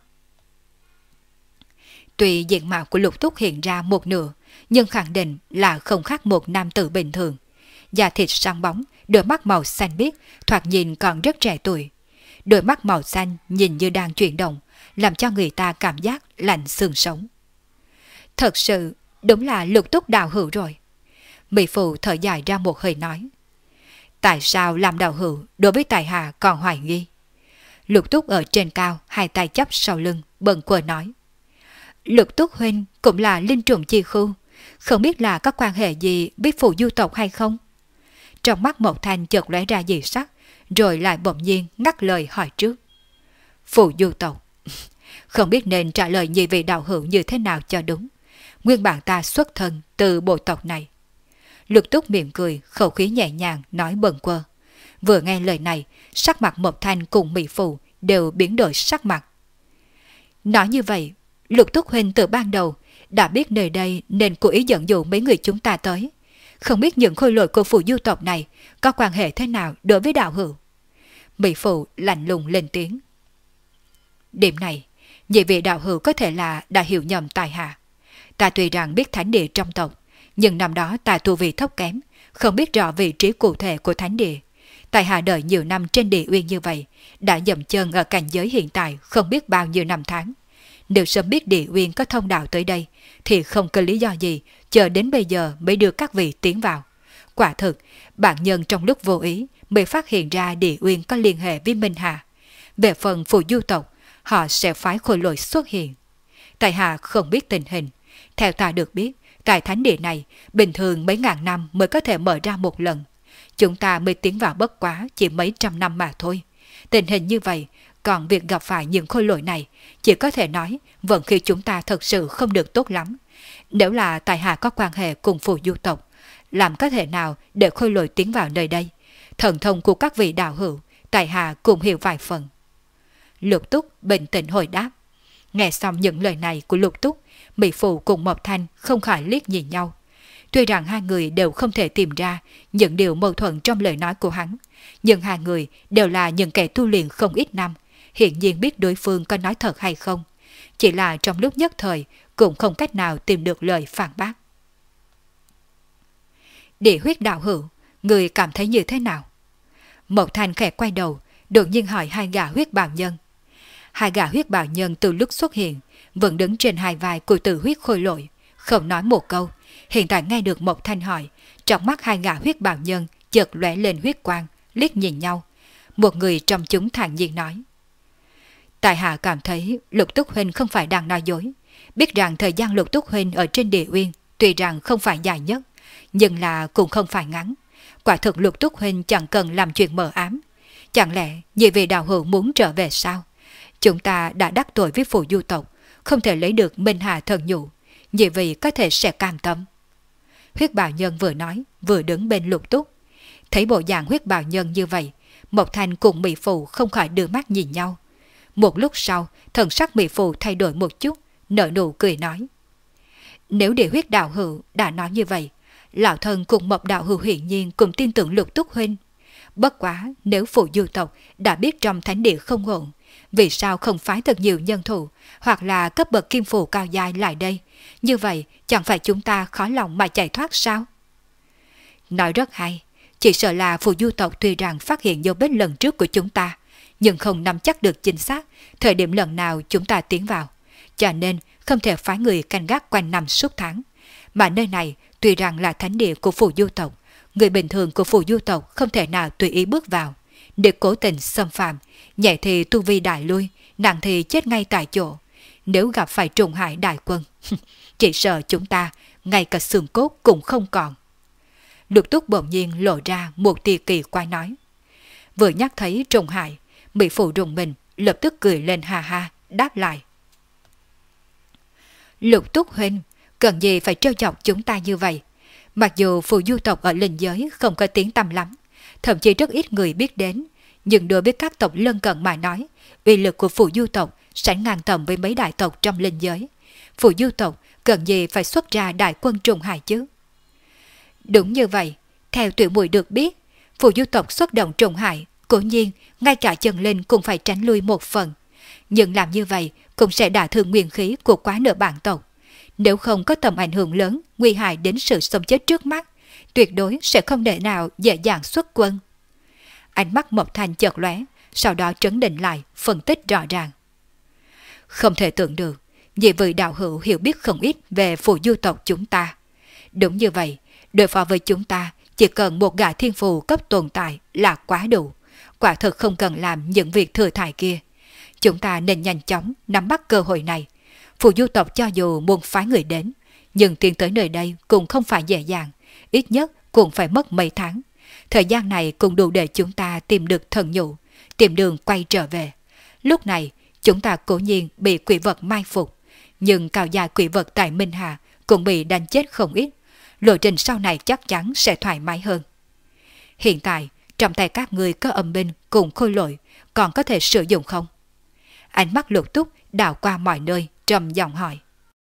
A: Tuy diện mạo của Lục Túc hiện ra một nửa, nhưng khẳng định là không khác một nam tử bình thường. Da thịt sáng bóng, đôi mắt màu xanh biếc, thoạt nhìn còn rất trẻ tuổi. Đôi mắt màu xanh nhìn như đang chuyển động, làm cho người ta cảm giác lạnh xương sống. Thật sự, đúng là Lục Túc đạo hữu rồi. Mỹ Phụ thở dài ra một hơi nói. Tại sao làm đạo hữu đối với tài hạ còn hoài nghi? Lục Túc ở trên cao, hai tay chắp sau lưng, bần quơ nói. Lục Túc huynh cũng là linh trùng chi khu, không biết là có quan hệ gì với phụ du tộc hay không? Trong mắt Mộc Thanh chợt lóe ra dị sắc, rồi lại bỗng nhiên ngắt lời hỏi trước. Phụ du tộc, không biết nên trả lời nhị vị đạo hữu như thế nào cho đúng. Nguyên bản ta xuất thân từ bộ tộc này. Lục Túc mỉm cười, khẩu khí nhẹ nhàng nói bần quơ. Vừa nghe lời này, sắc mặt Mộc Thanh cùng Mỹ Phụ đều biến đổi sắc mặt. Nói như vậy, Lục Túc huynh từ ban đầu đã biết nơi đây nên cố ý dẫn dụ mấy người chúng ta tới. Không biết những khôi lỗi của phụ du tộc này có quan hệ thế nào đối với đạo hữu? Mỹ Phụ lạnh lùng lên tiếng. Điểm này, nhị vị đạo hữu có thể là đã hiểu nhầm tài hạ. Ta tuy rằng biết thánh địa trong tộc, nhưng năm đó ta tu vi thấp kém, không biết rõ vị trí cụ thể của thánh địa. Tài hạ đợi nhiều năm trên địa uyên như vậy, đã dậm chân ở cảnh giới hiện tại không biết bao nhiêu năm tháng. Nếu sớm biết địa uyên có thông đạo tới đây, thì không có lý do gì chờ đến bây giờ mới đưa các vị tiến vào. Quả thực, bản nhân trong lúc vô ý mới phát hiện ra địa uyên có liên hệ với Minh Hà. Về phần phụ du tộc, họ sẽ phái khôi lỗi xuất hiện. Tại hạ không biết tình hình. Theo ta được biết, tại thánh địa này, bình thường mấy ngàn năm mới có thể mở ra một lần. Chúng ta mới tiến vào bất quá chỉ mấy trăm năm mà thôi. Tình hình như vậy, còn việc gặp phải những khôi lỗi này, chỉ có thể nói vận khí chúng ta thật sự không được tốt lắm. Nếu là tài hạ có quan hệ cùng phụ du tộc, làm có thể nào để Khôi Lỗi tiến vào nơi đây? Thần thông của các vị đạo hữu, tại hạ cũng hiểu vài phần. Lục Túc bình tĩnh hồi đáp. Nghe xong những lời này của Lục Túc, Mỹ Phụ cùng Mộc Thanh không khỏi liếc nhìn nhau. Tuy rằng hai người đều không thể tìm ra những điều mâu thuẫn trong lời nói của hắn, nhưng hai người đều là những kẻ tu luyện không ít năm, hiển nhiên biết đối phương có nói thật hay không. Chỉ là trong lúc nhất thời cũng không cách nào tìm được lời phản bác. Địa Huyết đạo hữu, người cảm thấy như thế nào? Mộc Thanh khẽ quay đầu, đột nhiên hỏi hai gã huyết bào nhân. Hai gã huyết bào nhân từ lúc xuất hiện vẫn đứng trên hai vai của Tử Huyết Khôi Lỗi, không nói một câu. Hiện tại nghe được Mộc Thanh hỏi, trong mắt hai gã huyết bào nhân chợt lóe lên huyết quang, liếc nhìn nhau. Một người trong chúng thản nhiên nói: tại hạ cảm thấy Lục Túc huynh không phải đang nói dối. Biết rằng thời gian Lục Túc huynh ở trên Địa Uyên tuy rằng không phải dài nhất, nhưng là cũng không phải ngắn. Quả thực Lục Túc huynh chẳng cần làm chuyện mờ ám. Chẳng lẽ nhị vị đạo hữu muốn trở về sao? Chúng ta đã đắc tội với Phù Du tộc, không thể lấy được Minh Hà thần nhũ, nhị vị có thể sẽ cam tâm. Huyết bào nhân vừa nói vừa đứng bên Lục Túc. Thấy bộ dạng huyết bào nhân như vậy, Mộc Thanh cùng Mỹ Phụ không khỏi đưa mắt nhìn nhau. Một lúc sau, thần sắc Mỹ Phụ thay đổi một chút, nở nụ cười nói: nếu Địa Huyết đạo hữu đã nói như vậy, lão thần cùng Mộc đạo hữu hiển nhiên cùng tin tưởng Lục Túc huynh. Bất quá nếu Phù Du tộc đã biết trong thánh địa không ổn, vì sao không phái thật nhiều nhân thủ hoặc là cấp bậc kim phù cao giai lại đây? Như vậy chẳng phải chúng ta khó lòng mà chạy thoát sao? Nói rất hay. Chỉ sợ là Phù Du tộc tuy rằng phát hiện dấu vết lần trước của chúng ta, nhưng không nắm chắc được chính xác thời điểm lần nào chúng ta tiến vào, cho nên không thể phái người canh gác quanh năm suốt tháng. Mà nơi này tuy rằng là thánh địa của Phù Du tộc, người bình thường của Phù Du tộc không thể nào tùy ý bước vào. Để cố tình xâm phạm, nhẹ thì tu vi đại lui, nặng thì chết ngay tại chỗ. Nếu gặp phải trùng hại đại quân, chỉ sợ chúng ta ngay cả xương cốt cũng không còn. Lục Túc bỗng nhiên lộ ra một tia kỳ quái nói. Vừa nhắc thấy trùng hại, Mỹ Phụ rùng mình lập tức cười lên ha ha, đáp lại: Lục Túc huynh, cần gì phải trêu chọc chúng ta như vậy? Mặc dù Phù Du tộc ở linh giới không có tiếng tăm lắm, thậm chí rất ít người biết đến, nhưng đối với các tộc lân cận mà nói, uy lực của Phù Du tộc sánh ngang tầm với mấy đại tộc trong linh giới. Phù Du tộc cần gì phải xuất ra đại quân trùng hại chứ? Đúng như vậy, theo tiểu muội được biết, Phù Du tộc xuất động trùng hại, cố nhiên ngay cả chân linh cũng phải tránh lui một phần, nhưng làm như vậy cũng sẽ đả thương nguyên khí của quá nửa bản tộc. Nếu không có tầm ảnh hưởng lớn, nguy hại đến sự sống chết trước mắt, tuyệt đối sẽ không để nào dễ dàng xuất quân. Ánh mắt Mộc Thanh chợt lóe, sau đó trấn định lại, phân tích rõ ràng. Không thể tưởng được, nhị vị đạo hữu hiểu biết không ít về Phù Du tộc chúng ta. Đúng như vậy, đối phó với chúng ta chỉ cần một gã thiên phù cấp tồn tại là quá đủ, quả thực không cần làm những việc thừa thải kia. Chúng ta nên nhanh chóng nắm bắt cơ hội này. Phù Du tộc cho dù muốn phái người đến, nhưng tiến tới nơi đây cũng không phải dễ dàng, ít nhất cũng phải mất mấy tháng. Thời gian này cũng đủ để chúng ta tìm được thần nhũ, tìm đường quay trở về. Lúc này, chúng ta cố nhiên bị quỷ vật mai phục, nhưng cao gia quỷ vật tại Minh Hà cũng bị đánh chết không ít. Lộ trình sau này chắc chắn sẽ thoải mái hơn. Hiện tại, trong tay các người có âm binh cùng khôi lỗi, còn có thể sử dụng không? Ánh mắt Lục Túc đảo qua mọi nơi, trầm giọng hỏi.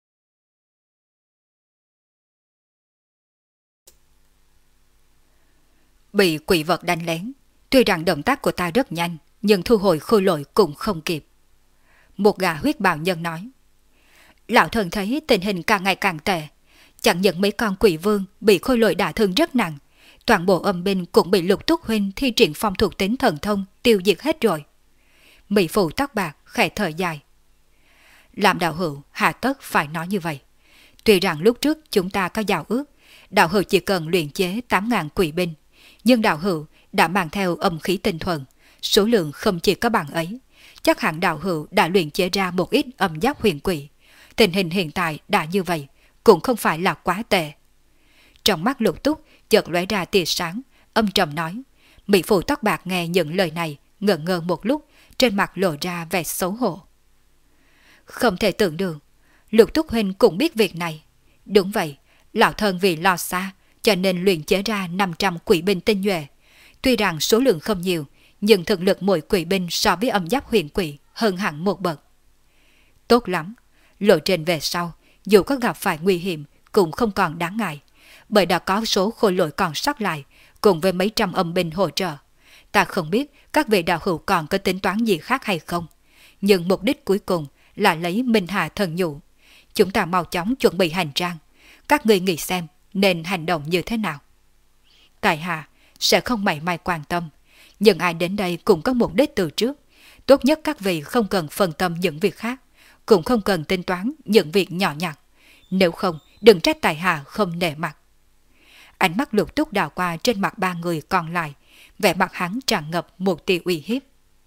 A: Bị quỷ vật đánh lén, tuy rằng động tác của ta rất nhanh, nhưng thu hồi khôi lỗi cũng không kịp. Một gã huyết bào nhân nói. Lão thần thấy tình hình càng ngày càng tệ, chẳng những mấy con quỷ vương bị khôi lỗi đả thương rất nặng, toàn bộ âm binh cũng bị Lục Túc huynh thi triển phong thuộc tính thần thông tiêu diệt hết rồi. Mỹ Phụ tóc bạc khẽ thở dài. Làm đạo hữu hà tất phải nói như vậy. Tuy rằng lúc trước chúng ta có giao ước, đạo hữu chỉ cần luyện chế 8.000 quỷ binh, nhưng đạo hữu đã mang theo âm khí tinh thuần, số lượng không chỉ có bằng ấy. Chắc hẳn đạo hữu đã luyện chế ra một ít âm giáp huyền quỷ. Tình hình hiện tại đã như vậy, cũng không phải là quá tệ. Trong mắt Lục Túc chợt lóe ra tia sáng, âm trầm nói. Mỹ Phụ tóc bạc nghe những lời này, ngẩn ngơ một lúc, trên mặt lộ ra vẻ xấu hổ. Không thể tưởng được, Lục Túc huynh cũng biết việc này. Đúng vậy, lão thân vì lo xa, cho nên luyện chế ra 500 quỷ binh tinh nhuệ. Tuy rằng số lượng không nhiều, nhưng thực lực mỗi quỷ binh so với âm giáp huyền quỷ hơn hẳn một bậc. Tốt lắm, lộ trình về sau, dù có gặp phải nguy hiểm cũng không còn đáng ngại, bởi đã có số khôi lỗi còn sót lại, cùng với mấy trăm âm binh hỗ trợ. Ta không biết các vị đạo hữu còn có tính toán gì khác hay không, nhưng mục đích cuối cùng là lấy Minh Hà thần nhũ. Chúng ta mau chóng chuẩn bị hành trang, các ngươi nghĩ xem nên hành động như thế nào. Tại hạ sẽ không mảy may quan tâm, nhưng ai đến đây cũng có mục đích từ trước. Tốt nhất các vị không cần phân tâm những việc khác, cũng không cần tính toán những việc nhỏ nhặt. Nếu không, đừng trách tại hạ không nể mặt. Ánh mắt Lục Túc đảo qua trên mặt ba người còn lại, vẻ mặt hắn tràn ngập một tia uy hiếp.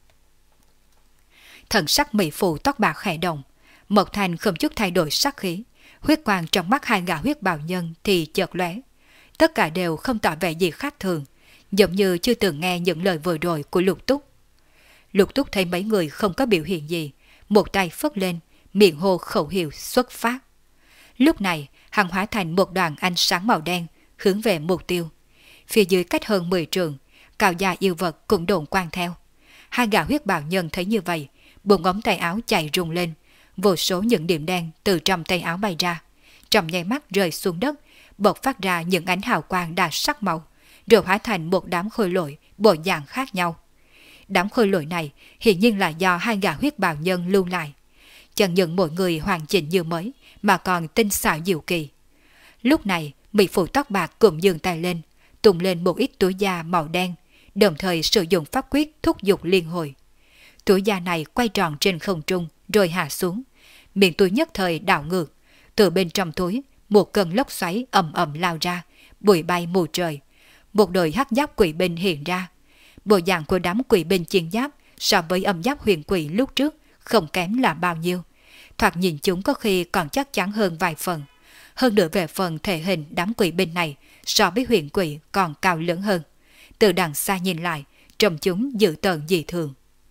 A: Thần sắc mỹ phụ tóc bạc khẽ động, Mộc Thành không chút thay đổi sắc khí, huyết quang trong mắt hai gã huyết bào nhân thì chợt lóe. Tất cả đều không tỏ vẻ gì khác thường, giống như chưa từng nghe những lời vừa rồi của Lục Túc. Lục Túc thấy mấy người không có biểu hiện gì, một tay phất lên, miệng hô khẩu hiệu xuất phát. Lúc này, hắn hóa thành một đoàn ánh sáng màu đen, hướng về mục tiêu. Phía dưới cách hơn 10 trượng, cao gia yêu vật cũng đồn quang theo. Hai gã huyết bào nhân thấy như vậy, buông ống tay áo chạy rung lên, vô số những điểm đen từ trong tay áo bay ra, trong nháy mắt rơi xuống đất, bộc phát ra những ánh hào quang đa sắc màu, rồi hóa thành một đám khôi lỗi bộ dạng khác nhau. Đám khôi lỗi này hiển nhiên là do hai gã huyết bào nhân lưu lại. Chẳng những mỗi người hoàn chỉnh như mới, mà còn tinh xảo diệu kỳ. Lúc này, mỹ phụ tóc bạc cũng giương tay lên, tung lên một ít túi da màu đen, đồng thời sử dụng pháp quyết thúc giục liên hồi. Túi da này quay tròn trên không trung rồi hạ xuống, miệng túi nhất thời đảo ngược, từ bên trong túi một cơn lốc xoáy ầm ầm lao ra, bụi bay mù trời. Một đội hắc giáp quỷ binh hiện ra. Bộ dạng của đám quỷ binh chiến giáp so với âm giáp huyền quỷ lúc trước không kém là bao nhiêu. Thoạt nhìn chúng có khi còn chắc chắn hơn vài phần. Hơn nữa về phần thể hình đám quỷ binh này so với huyền quỷ còn cao lớn hơn. Từ đằng xa nhìn lại, trông chúng dữ tợn dị thường.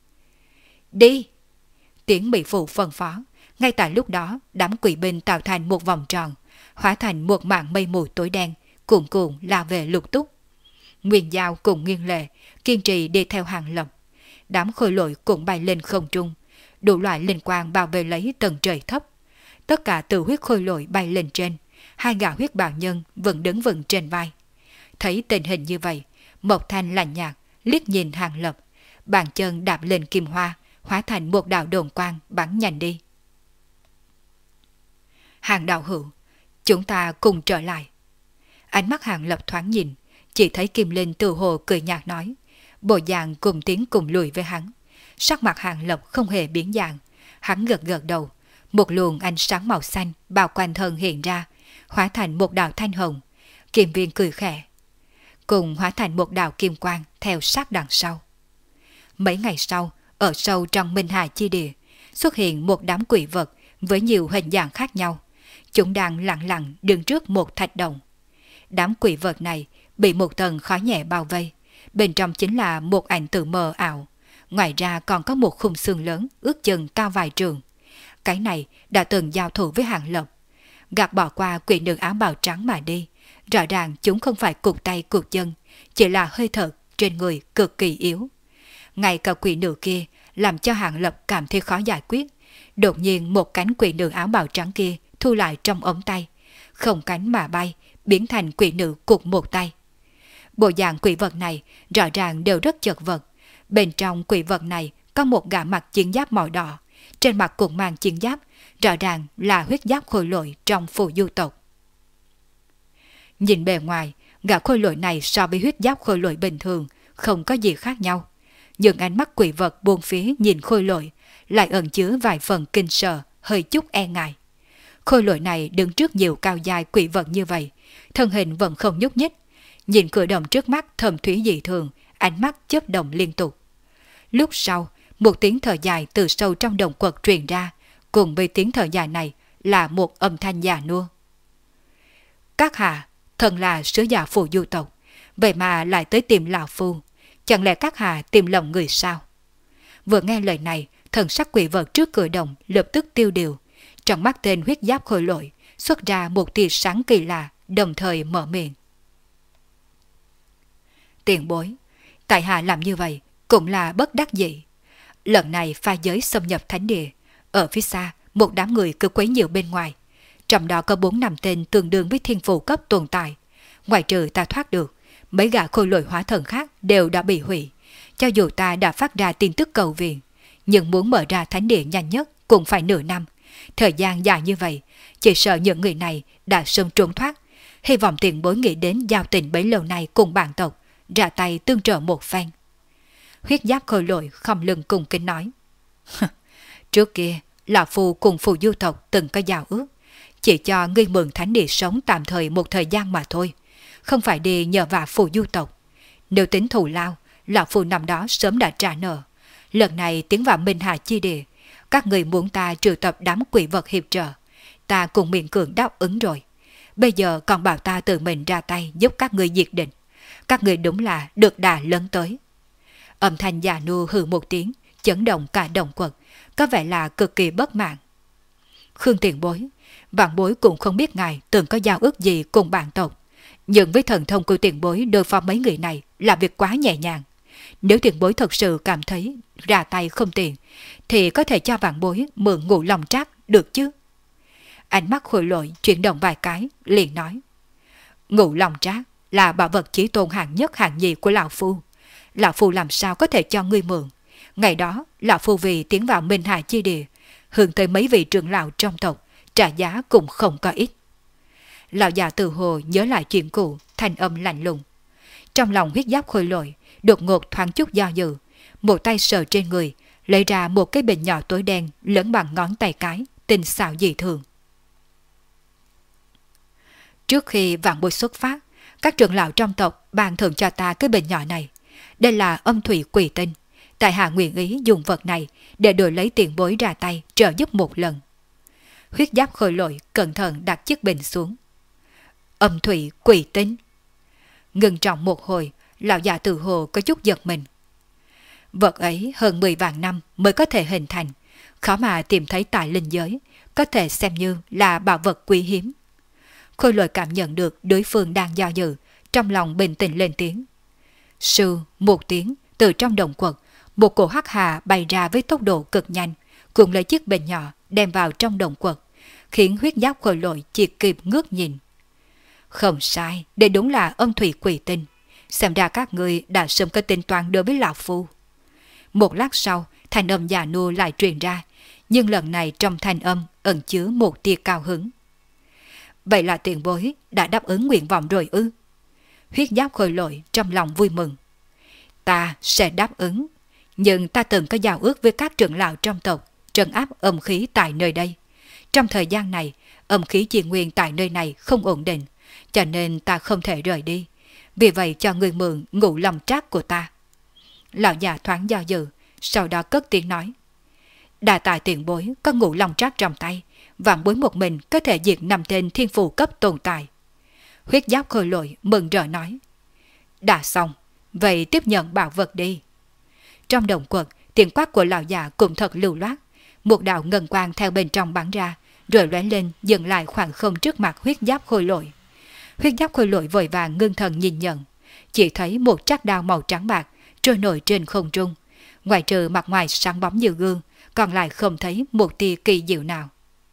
A: Đi! Tiếng mỹ phụ phân phó. Ngay tại lúc đó, đám quỷ binh tạo thành một vòng tròn, hóa thành một mảng mây mù tối đen, cuồn cuộn lao về Lục Túc. Nguyên Giao cùng Nguyên Lệ kiên trì đi theo Hàng Lập. Đám khôi lỗi cũng bay lên không trung, đủ loại linh quang bảo vệ lấy tầng trời thấp. Tất cả từ huyết khôi lỗi bay lên trên, hai gã huyết bào nhân vẫn đứng vững trên vai. Thấy tình hình như vậy, Mộc Thanh lạnh nhạt liếc nhìn Hàng Lập, bàn chân đạp lên kim hoa, hóa thành một đạo đồn quang bắn nhanh đi. Hàng đạo hữu, chúng ta cùng trở lại. Ánh mắt Hàng Lập thoáng nhìn, chỉ thấy Kim Linh từ hồ cười nhạt nói, bộ dạng cùng tiến cùng lùi với hắn. Sắc mặt Hàng Lập không hề biến dạng, hắn gật gật đầu, một luồng ánh sáng màu xanh bao quanh thân hiện ra, hóa thành một đạo thanh hồng. Kim Viên cười khẽ, cùng hóa thành một đạo kim quang theo sát đằng sau. Mấy ngày sau, ở sâu trong Minh Hà chi địa, xuất hiện một đám quỷ vật với nhiều hình dạng khác nhau. Chúng đang lặng lặng đứng trước một thạch động. Đám quỷ vật này bị một tầng khói nhẹ bao vây, bên trong chính là một ảnh tử mờ ảo. Ngoài ra còn có một khung xương lớn ước chừng cao vài trượng. Cái này đã từng giao thủ với Hàng Lập. Gạt bỏ qua quỷ nữ áo bào trắng mà đi, rõ ràng chúng không phải cụt tay cụt chân, chỉ là hơi thở trên người cực kỳ yếu. Ngay cả quỷ nữ kia làm cho Hàng Lập cảm thấy khó giải quyết. Đột nhiên một cánh quỷ nữ áo bào trắng kia thu lại trong ống tay, không cánh mà bay, biến thành quỷ nữ cụt một tay. Bộ dạng quỷ vật này rõ ràng đều rất chật vật. Bên trong quỷ vật này có một gã mặc chiến giáp màu đỏ, trên mặt cũng mang chiến giáp, rõ ràng là huyết giáp khôi lỗi trong phù du tộc. Nhìn bề ngoài, gã khôi lỗi này so với huyết giáp khôi lỗi bình thường không có gì khác nhau. Nhưng ánh mắt quỷ vật buông phía nhìn khôi lỗi lại ẩn chứa vài phần kinh sợ, hơi chút e ngại. Khôi lỗi này đứng trước nhiều cao dài quỷ vật như vậy, thân hình vẫn không nhúc nhích. Nhìn cử động trước mắt thầm thúy dị thường, ánh mắt chớp động liên tục. Lúc sau, một tiếng thở dài từ sâu trong động quật truyền ra, cùng với tiếng thở dài này là một âm thanh già nua. Các hạ, thần là sứ giả phù du tộc, vậy mà lại tới tìm lão phu, chẳng lẽ các hạ tìm lầm người sao? Vừa nghe lời này, thần sắc quỷ vật trước cửa động lập tức tiêu điều, trong mắt tên huyết giáp khôi lỗi xuất ra một tia sáng kỳ lạ, đồng thời mở miệng. Tiền bối, tại hạ làm như vậy cũng là bất đắc dĩ. Lần này pha giới xâm nhập thánh địa, ở phía xa một đám người cứ quấy nhiễu bên ngoài, trong đó có 4-5 tên tương đương với thiên phụ cấp tồn tại. Ngoài trừ ta thoát được, mấy gã khôi lỗi hóa thần khác đều đã bị hủy. Cho dù ta đã phát ra tin tức cầu viện, nhưng muốn mở ra thánh địa nhanh nhất cũng phải nửa năm. Thời gian dài như vậy, chỉ sợ những người này đã sớm trốn thoát. Hy vọng tiền bối nghĩ đến giao tình bấy lâu nay cùng bản tộc, ra tay tương trợ một phen. Huyết giáp khôi lỗi không lưng cùng kính nói. Trước kia, lão phu cùng phù du tộc từng có giao ước, chỉ cho ngươi mượn thánh địa sống tạm thời một thời gian mà thôi, không phải đi nhờ vả phù du tộc. Nếu tính thù lao, lão phu năm đó sớm đã trả nợ. Lần này tiến vào Minh Hà chi địa, các người muốn ta trừ tập đám quỷ vật hiệp trợ, ta cùng miễn cưỡng đáp ứng rồi. Bây giờ còn bảo ta tự mình ra tay giúp các người diệt địch. Các người đúng là được đà lớn tới. Âm thanh già nua hừ một tiếng, chấn động cả động quật, có vẻ là cực kỳ bất mãn. Khương tiền bối, vạn bối cũng không biết ngài từng có giao ước gì cùng bản tộc, nhưng với thần thông của tiền bối đối phó mấy người này là việc quá nhẹ nhàng. Nếu tiền bối thật sự cảm thấy ra tay không tiện, thì có thể cho vạn bối mượn Ngũ Long Trác được chứ? Ánh mắt khôi lỗi chuyển động vài cái, liền nói. Ngũ Long Trác là bảo vật chí tôn hạng nhất hạng nhì của lão phu. Lão phu làm sao có thể cho ngươi mượn? Ngày đó, lão phu vì tiến vào Minh Hà chi địa, hướng tới mấy vị trưởng lão trong tộc, trả giá cũng không có ít. Lão già tự hồ nhớ lại chuyện cũ, thanh âm lạnh lùng. Trong lòng huyết giáp khôi lỗi đột ngột thoáng chút do dự, một tay sờ trên người, lấy ra một cái bình nhỏ tối đen lớn bằng ngón tay cái, tinh xảo dị thường. Trước khi vạn bối xuất phát, các trưởng lão trong tộc ban thưởng cho ta cái bình nhỏ này. Đây là âm thủy quỷ tinh. Tại hạ nguyện ý dùng vật này để đổi lấy tiền bối ra tay trợ giúp một lần. Huyết giáp khôi lỗi cẩn thận đặt chiếc bình xuống. Âm thủy quỷ tinh. Ngừng trọng một hồi, lão già tự hồ có chút giật mình. Vật ấy hơn 10 vạn năm mới có thể hình thành, khó mà tìm thấy tại linh giới, có thể xem như là bảo vật quý hiếm. Khôi lỗi cảm nhận được đối phương đang do dự, trong lòng bình tĩnh lên tiếng. Sư một tiếng, từ trong động quật, một cổ hắc hà bay ra với tốc độ cực nhanh, cùng lấy chiếc bình nhỏ đem vào trong động quật, khiến huyết giáp khôi lỗi chỉ kịp ngước nhìn. Không sai, đây đúng là âm thủy quỷ tinh. Xem ra các người đã sớm có tính toán đối với lão phu. Một lát sau, thanh âm già nua lại truyền ra, nhưng lần này trong thanh âm ẩn chứa một tia cao hứng. Vậy là tiền bối đã đáp ứng nguyện vọng rồi ư? Huyết giáp khôi lỗi trong lòng vui mừng. Ta sẽ đáp ứng, nhưng ta từng có giao ước với các trưởng lão trong tộc trấn áp âm khí tại nơi đây. Trong thời gian này, âm khí chi nguyên tại nơi này không ổn định, cho nên ta không thể rời đi. Vì vậy cho người mượn Ngũ Long Trác của ta. Lão già thoáng do dự, sau đó cất tiếng nói. Đà tài tiền bối có Ngũ Long Trác trong tay, vạn bối một mình có thể diệt 5 tên thiên phù cấp tồn tại. Huyết giáp khôi lỗi mừng rỡ nói. Đã xong, vậy tiếp nhận bảo vật đi. Trong động quật, tiếng quát của lão già cũng thật lưu loát. Một đạo ngân quang theo bên trong bắn ra, rồi lóe lên dừng lại khoảng không trước mặt huyết giáp khôi lỗi. Huyết giáp khôi lỗi vội vàng ngưng thần nhìn nhận, chỉ thấy một trắc đao màu trắng bạc trôi nổi trên không trung. Ngoài trừ mặt ngoài sáng bóng như gương, còn lại không thấy một tia kỳ diệu nào.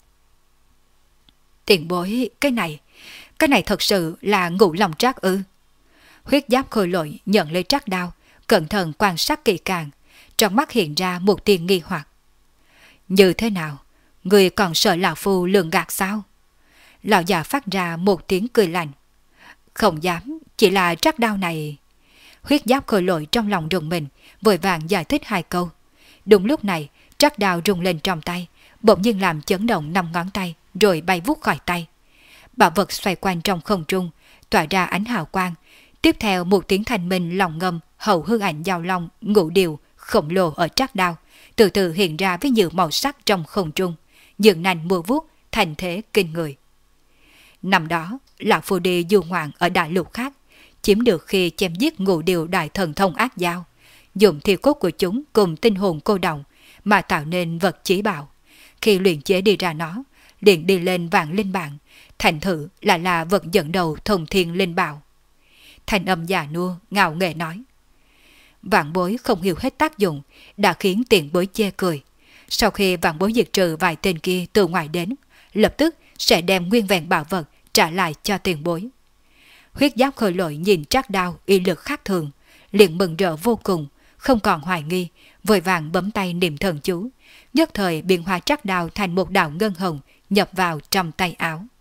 A: Tiền bối, cái này thật sự là Ngũ Long Trác ư? Huyết giáp khôi lỗi nhận lấy trắc đao, cẩn thận quan sát kỹ càng, trong mắt hiện ra một tia nghi hoặc. Như thế nào? Người còn sợ lão phu lường gạt sao? Lão già phát ra một tiếng cười lạnh. Không dám, chỉ là trắc đao này. Huyết giáp khôi lỗi trong lòng rùng mình, vội vàng giải thích 2 câu. Đúng lúc này, trắc đao rung lên trong tay, bỗng nhiên làm chấn động 5 ngón tay, rồi bay vút khỏi tay. Bảo vật xoay quanh trong không trung, tỏa ra ánh hào quang. Tiếp theo một tiếng thanh minh lòng ngâm hậu hư ảnh giao long ngũ điều khổng lồ ở trắc đao, từ từ hiện ra với nhiều màu sắc trong không trung, dựng nành mưa vuốt, thành thế kinh người. Năm đó, lão phu đi du ngoạn ở đại lục khác, chiếm được khi chém giết ngũ điều đại thần thông ác giao, dùng thi cốt của chúng cùng tinh hồn cô đồng mà tạo nên vật chí bảo. Khi luyện chế đi ra nó, liền đi lên vạn linh bảng, thành thử là vật dẫn đầu thông thiên linh bảo. thanh âm già nua, ngạo nghễ nói. Vạn bối không hiểu hết tác dụng, đã khiến tiền bối chê cười. Sau khi vạn bối diệt trừ vài tên kia từ ngoài đến, lập tức sẽ đem nguyên vẹn bảo vật trả lại cho tiền bối. Huyết Giáp Khôi Lỗi nhìn Trác Đao uy lực khác thường, liền mừng rỡ vô cùng, không còn hoài nghi, vội vàng bấm tay niệm thần chú, nhất thời biến hóa Trác Đao thành một đạo ngân hồng nhập vào trong tay áo.